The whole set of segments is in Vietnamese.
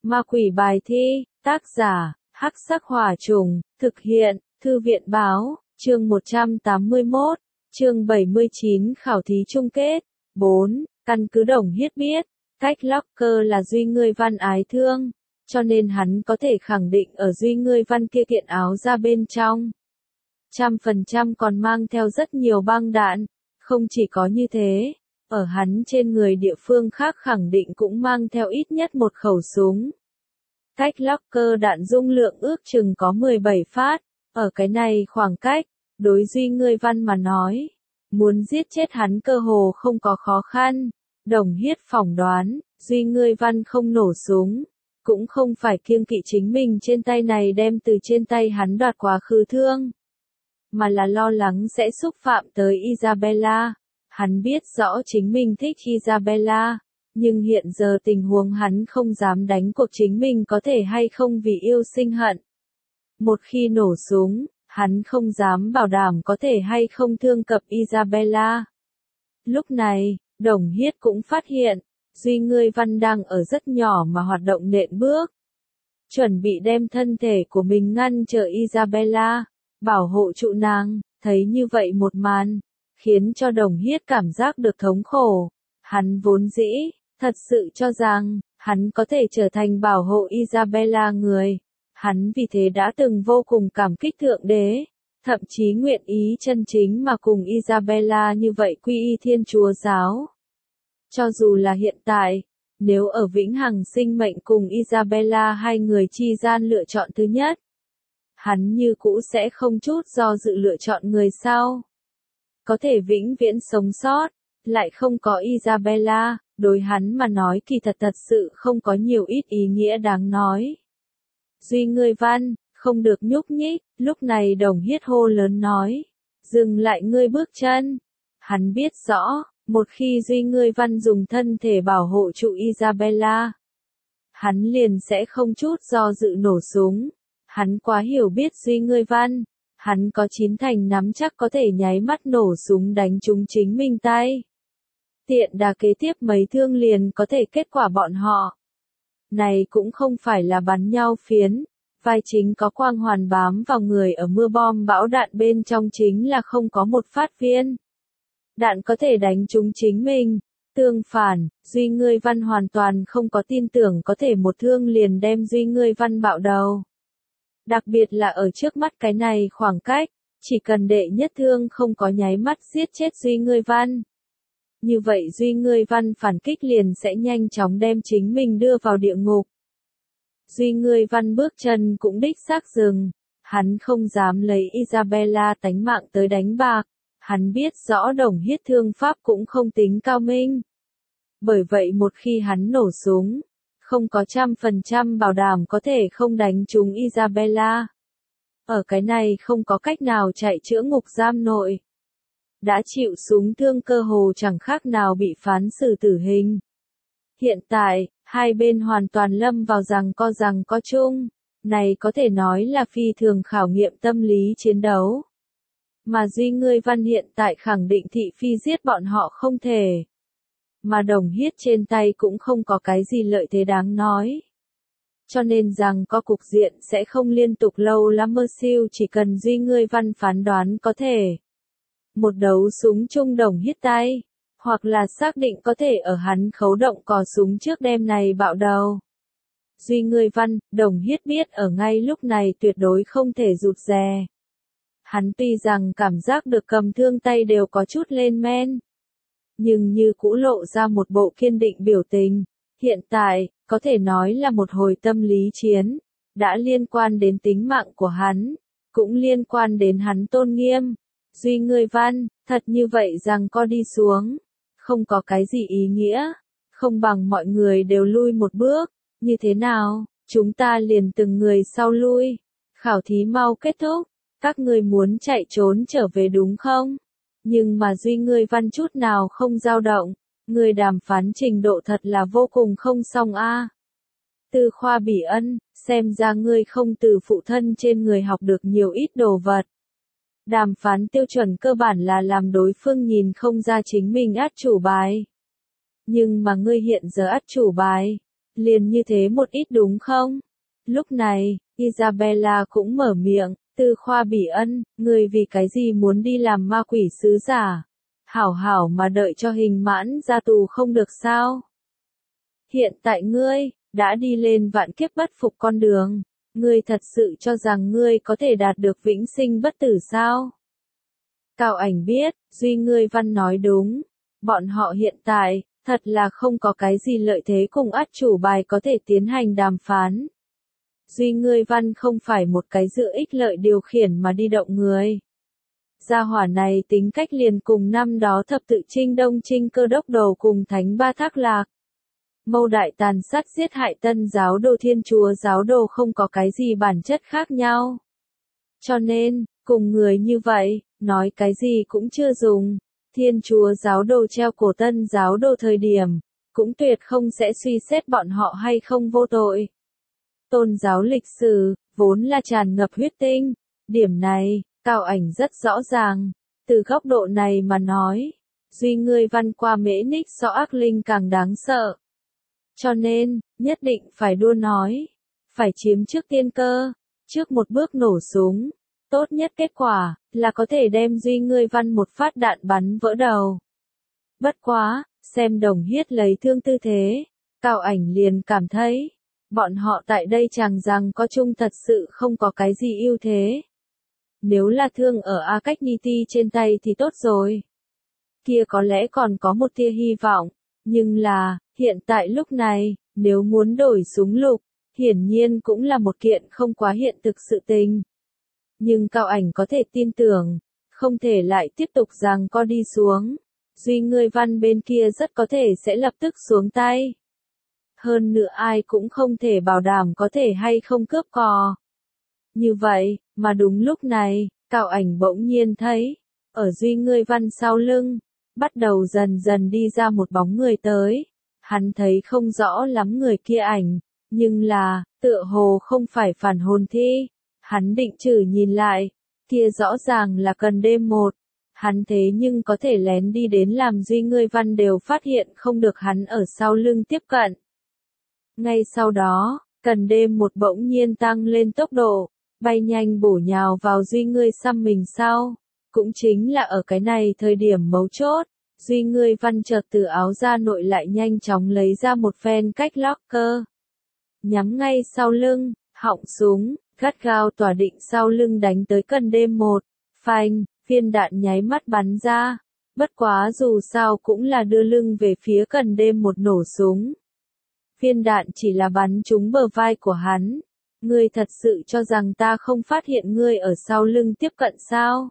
Ma quỷ bài thi, tác giả, Hắc Sắc Hỏa Trùng, thực hiện, Thư viện báo, chương 181, chương 79 khảo thí chung kết. 4. Căn cứ Đồng Hiết biết, cách Locker là Duy Ngươi Văn ái thương, cho nên hắn có thể khẳng định ở Duy Ngươi Văn kia kiện áo ra bên trong 100% còn mang theo rất nhiều băng đạn. Không chỉ có như thế, ở hắn trên người địa phương khác khẳng định cũng mang theo ít nhất một khẩu súng. Cách Locker đạn dung lượng ước chừng có 17 phát, ở cái này khoảng cách, đối Duy Ngươi Văn mà nói, muốn giết chết hắn cơ hồ không có khó khăn. Đồng Hiết phỏng đoán, Duy Ngươi Văn không nổ súng, cũng không phải kiêng kỵ chính mình trên tay này đem từ trên tay hắn đoạt quá khứ thương, mà là lo lắng sẽ xúc phạm tới Isabella. Hắn biết rõ chính mình thích Isabella, nhưng hiện giờ tình huống hắn không dám đánh cuộc chính mình có thể hay không vì yêu sinh hận. Một khi nổ súng, hắn không dám bảo đảm có thể hay không thương cập Isabella. Lúc này, Đồng Hiết cũng phát hiện, Duy Ngươi Văn đang ở rất nhỏ mà hoạt động nện bước, chuẩn bị đem thân thể của mình ngăn trở Isabella, bảo hộ trụ nàng. Thấy như vậy một màn, khiến cho Đồng Hiết cảm giác được thống khổ. Hắn vốn dĩ, thật sự cho rằng, hắn có thể trở thành bảo hộ Isabella người. Hắn vì thế đã từng vô cùng cảm kích Thượng Đế, thậm chí nguyện ý chân chính mà cùng Isabella như vậy quy y Thiên Chúa giáo. Cho dù là hiện tại, nếu ở vĩnh hằng sinh mệnh cùng Isabella hai người chi gian lựa chọn thứ nhất, hắn như cũ sẽ không chút do dự lựa chọn người sau. Có thể vĩnh viễn sống sót, lại không có Isabella, đối hắn mà nói kỳ thật sự không có nhiều ít ý nghĩa đáng nói. Duy Ngươi Văn, không được nhúc nhích. Lúc này Đồng Hiết hô lớn nói, dừng lại ngươi bước chân. Hắn biết rõ, một khi Duy Ngươi Văn dùng thân thể bảo hộ trụ Isabella, hắn liền sẽ không chút do dự nổ súng. Hắn quá hiểu biết Duy Ngươi Văn, hắn có 9 thành nắm chắc có thể nháy mắt nổ súng đánh trúng chính mình tay. Tiện đà kế tiếp mấy thương liền có thể kết quả bọn họ. Này cũng không phải là bắn nhau phiến, vai chính có quang hoàn bám vào người ở mưa bom bão đạn bên trong chính là không có một phát viên đạn có thể đánh trúng chính mình. Tương phản, Duy Ngươi Văn hoàn toàn không có tin tưởng có thể một thương liền đem Duy Ngươi Văn bạo đầu. Đặc biệt là ở trước mắt cái này khoảng cách, chỉ cần đệ nhất thương không có nháy mắt giết chết Duy Ngươi Văn. Như vậy Duy Ngươi Văn phản kích liền sẽ nhanh chóng đem chính mình đưa vào địa ngục. Duy Ngươi Văn bước chân cũng đích xác dừng, hắn không dám lấy Isabella tánh mạng tới đánh bạc, hắn biết rõ Đồng Hiết thương pháp cũng không tính cao minh. Bởi vậy một khi hắn nổ súng, không có 100% bảo đảm có thể không đánh trúng Isabella. Ở cái này không có cách nào chạy chữa ngục giam nội. Đã chịu súng thương cơ hồ chẳng khác nào bị phán xử tử hình. Hiện tại, hai bên hoàn toàn lâm vào rằng có chung. Này có thể nói là phi thường khảo nghiệm tâm lý chiến đấu. Mà Duy Ngươi Văn hiện tại khẳng định thị phi giết bọn họ không thể. Mà Đồng Hiết trên tay cũng không có cái gì lợi thế đáng nói. Cho nên rằng có cục diện sẽ không liên tục lâu lắm mơ siêu, chỉ cần Duy Ngươi Văn phán đoán có thể một đấu súng chung Đồng Hiết tay, hoặc là xác định có thể ở hắn khấu động cò súng trước đêm này bạo đầu. Duy Ngươi Văn, Đồng Hiết biết ở ngay lúc này tuyệt đối không thể rụt rè. Hắn tuy rằng cảm giác được cầm thương tay đều có chút lên men, nhưng như cũ lộ ra một bộ kiên định biểu tình. Hiện tại, có thể nói là một hồi tâm lý chiến, đã liên quan đến tính mạng của hắn, cũng liên quan đến hắn tôn nghiêm. Duy Ngươi Văn, thật như vậy rằng co đi xuống, không có cái gì ý nghĩa, không bằng mọi người đều lui một bước. Như thế nào, chúng ta liền từng người sau lui, khảo thí mau kết thúc, các ngươi muốn chạy trốn trở về đúng không? Nhưng mà Duy Ngươi Văn chút nào không dao động, người đàm phán trình độ thật là vô cùng không xong a. Tư Khoa Bỉ Ân, xem ra ngươi không từ phụ thân trên người học được nhiều ít đồ vật. Đàm phán tiêu chuẩn cơ bản là làm đối phương nhìn không ra chính mình át chủ bài. Nhưng mà ngươi hiện giờ át chủ bài, liền như thế một ít đúng không? Lúc này, Isabella cũng mở miệng, Tư Khoa Bỉ Ân, ngươi vì cái gì muốn đi làm ma quỷ sứ giả? Hảo hảo mà đợi cho Hình Mãn ra tù không được sao? Hiện tại ngươi, đã đi lên vạn kiếp bất phục con đường, ngươi thật sự cho rằng ngươi có thể đạt được vĩnh sinh bất tử sao? Cao Ảnh biết, Duy Ngươi Văn nói đúng, bọn họ hiện tại, thật là không có cái gì lợi thế cùng át chủ bài có thể tiến hành đàm phán. Duy Ngươi Văn không phải một cái dựa ích lợi điều khiển mà đi động người. Gia hỏa này tính cách liền cùng năm đó thập tự chinh Đông Trinh Cơ Đốc Đầu cùng Thánh Ba Thác Lạc. Mâu đại tàn sát giết hại Tân giáo đồ Thiên Chúa giáo đồ không có cái gì bản chất khác nhau. Cho nên, cùng người như vậy, nói cái gì cũng chưa dùng. Thiên Chúa giáo đồ treo cổ Tân giáo đồ thời điểm, cũng tuyệt không sẽ suy xét bọn họ hay không vô tội. Tôn giáo lịch sử, vốn là tràn ngập huyết tinh. Điểm này, Cao Ảnh rất rõ ràng. Từ góc độ này mà nói, Duy Ngươi Văn qua Mễ Ních so ác linh càng đáng sợ. Cho nên, nhất định phải đua nói. Phải chiếm trước tiên cơ, trước một bước nổ súng. Tốt nhất kết quả, là có thể đem Duy Ngươi Văn một phát đạn bắn vỡ đầu. Bất quá, xem Đồng Hiết lấy thương tư thế, Cao Ảnh liền cảm thấy, bọn họ tại đây chàng rằng có chung thật sự không có cái gì ưu thế. Nếu là thương ở A Cách Ni Ti trên tay thì tốt rồi. Kia có lẽ còn có một tia hy vọng, nhưng là, hiện tại lúc này, nếu muốn đổi súng lục, hiển nhiên cũng là một kiện không quá hiện thực sự tình. Nhưng Cao Ảnh có thể tin tưởng, không thể lại tiếp tục giằng co đi xuống. Duy Ngươi Văn bên kia rất có thể sẽ lập tức xuống tay. Hơn nữa ai cũng không thể bảo đảm có thể hay không cướp cò. Như vậy, mà đúng lúc này, Cao Ảnh bỗng nhiên thấy, ở Duy Ngươi Văn sau lưng, bắt đầu dần dần đi ra một bóng người tới. Hắn thấy không rõ lắm người kia ảnh, nhưng là, tựa hồ không phải phản hồn thi. Hắn định chử nhìn lại, kia rõ ràng là Cần Đêm một. Hắn thế nhưng có thể lén đi đến làm Duy Ngươi Văn đều phát hiện không được hắn ở sau lưng tiếp cận. Ngay sau đó, Cần Đêm một bỗng nhiên tăng lên tốc độ, bay nhanh bổ nhào vào Duy Ngươi xăm mình sau. Cũng chính là ở cái này thời điểm mấu chốt, Duy Ngươi Văn chợt từ áo da nội lại nhanh chóng lấy ra một phen cách locker. Nhắm ngay sau lưng, họng súng, gắt gao tỏa định sau lưng đánh tới Cần Đêm một. Phanh, viên đạn nháy mắt bắn ra. Bất quá dù sao cũng là đưa lưng về phía Cần Đêm một nổ súng. Viên đạn chỉ là bắn trúng bờ vai của hắn. Ngươi thật sự cho rằng ta không phát hiện ngươi ở sau lưng tiếp cận sao?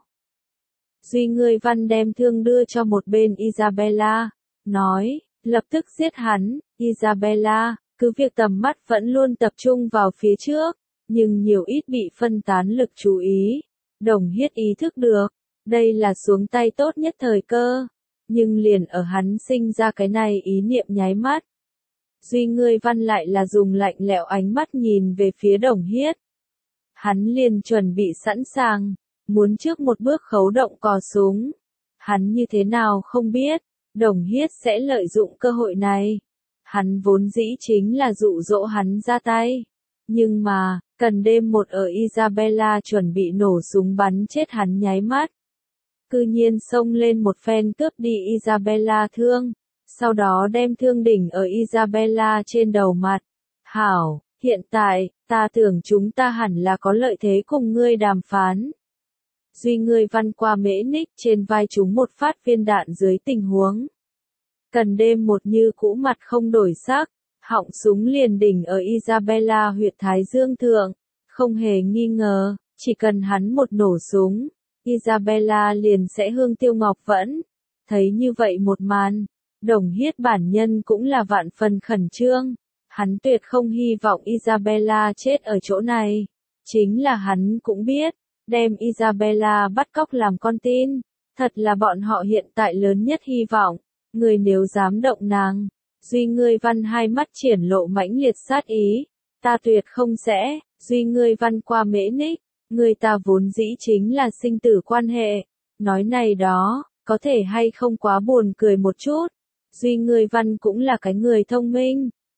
Duy Ngươi Văn đem thương đưa cho một bên Isabella, nói, lập tức giết hắn. Isabella, cứ việc tầm mắt vẫn luôn tập trung vào phía trước, nhưng nhiều ít bị phân tán lực chú ý. Đồng Hiết ý thức được, đây là xuống tay tốt nhất thời cơ, nhưng liền ở hắn sinh ra cái này ý niệm nháy mắt. Duy Ngươi Văn lại là dùng lạnh lẽo ánh mắt nhìn về phía Đồng Hiết. Hắn liền chuẩn bị sẵn sàng, muốn trước một bước khấu động cò súng. Hắn như thế nào không biết, Đồng Hiết sẽ lợi dụng cơ hội này. Hắn vốn dĩ chính là dụ dỗ hắn ra tay. Nhưng mà, Cần Đêm một ở Isabella chuẩn bị nổ súng bắn chết hắn nháy mắt. Cư nhiên xông lên một phen cướp đi Isabella thương. Sau đó đem thương đỉnh ở Isabella trên đầu mặt. Hảo, hiện tại, ta tưởng chúng ta hẳn là có lợi thế cùng ngươi đàm phán. Duy Ngươi Văn qua Mễ Ních trên vai chúng một phát viên đạn dưới tình huống. Cần Đêm một như cũ mặt không đổi sắc, họng súng liền đỉnh ở Isabella huyệt thái dương thượng. Không hề nghi ngờ, chỉ cần hắn một nổ súng, Isabella liền sẽ hương tiêu ngọc vẫn. Thấy như vậy một màn, Đồng Hiết bản nhân cũng là vạn phần khẩn trương. Hắn tuyệt không hy vọng Isabella chết ở chỗ này. Chính là hắn cũng biết, đem Isabella bắt cóc làm con tin, thật là bọn họ hiện tại lớn nhất hy vọng. Người nếu dám động nàng, Duy Ngươi Văn hai mắt triển lộ mãnh liệt sát ý. Ta tuyệt không sẽ, Duy Ngươi Văn qua Mễ Ních, người ta vốn dĩ chính là sinh tử quan hệ. Nói này đó, có thể hay không quá buồn cười một chút. Duy Ngươi Văn cũng là cái người thông minh,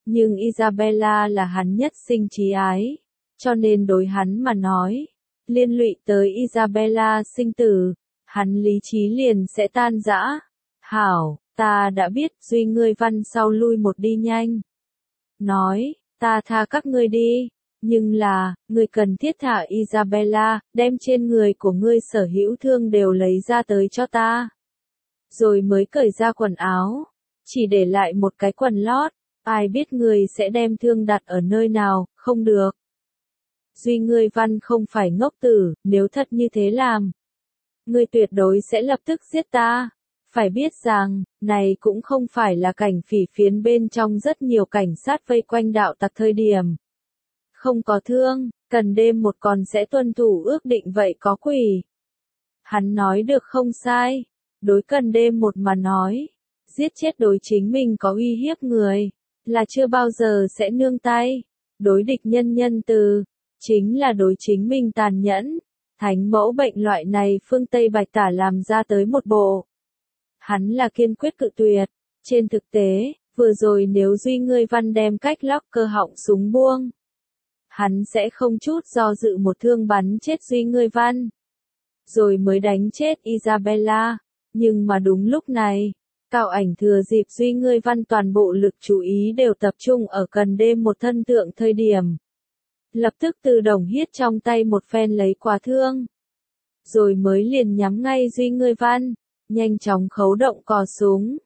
Nhưng Isabella là hắn nhất sinh chí ái, cho nên đối hắn mà nói, liên lụy tới Isabella sinh tử, hắn lý trí liền sẽ tan rã. Hảo, ta đã biết, Duy ngươi văn sau lui một đi nhanh. Nói, ta tha các ngươi đi, nhưng là, ngươi cần thiết thả Isabella, đem trên người của ngươi sở hữu thương đều lấy ra tới cho ta. Rồi mới cởi ra quần áo, chỉ để lại một cái quần lót, ai biết ngươi sẽ đem thương đặt ở nơi nào, không được. Duy ngươi văn không phải ngốc tử, nếu thật như thế làm, ngươi tuyệt đối sẽ lập tức giết ta. Phải biết rằng, này cũng không phải là cảnh phỉ phiến bên trong rất nhiều cảnh sát vây quanh đạo tặc thời điểm. Không có thương, cần đêm một còn sẽ tuân thủ ước định vậy có quỷ. Hắn nói được không sai, đối cần đêm một mà nói, giết chết đối chính mình có uy hiếp người, là chưa bao giờ sẽ nương tay. Đối địch nhân nhân từ, chính là đối chính mình tàn nhẫn. Thánh mẫu bệnh loại này phương Tây Bạch Tả làm ra tới một bộ. Hắn là kiên quyết cự tuyệt. Trên thực tế, vừa rồi nếu Duy ngươi văn đem cách lóc cơ họng súng buông, hắn sẽ không chút do dự một thương bắn chết Duy ngươi văn, rồi mới đánh chết Isabella. Nhưng mà đúng lúc này, Cao Ảnh thừa dịp Duy ngươi văn toàn bộ lực chú ý đều tập trung ở cần đêm một thân thượng thời điểm, lập tức từ đồng hiết trong tay một phen lấy qua thương, rồi mới liền nhắm ngay Duy ngươi văn, nhanh chóng khấu động cò súng.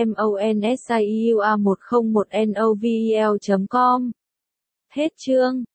MONSIUA101NOVEL.com. Hết chương.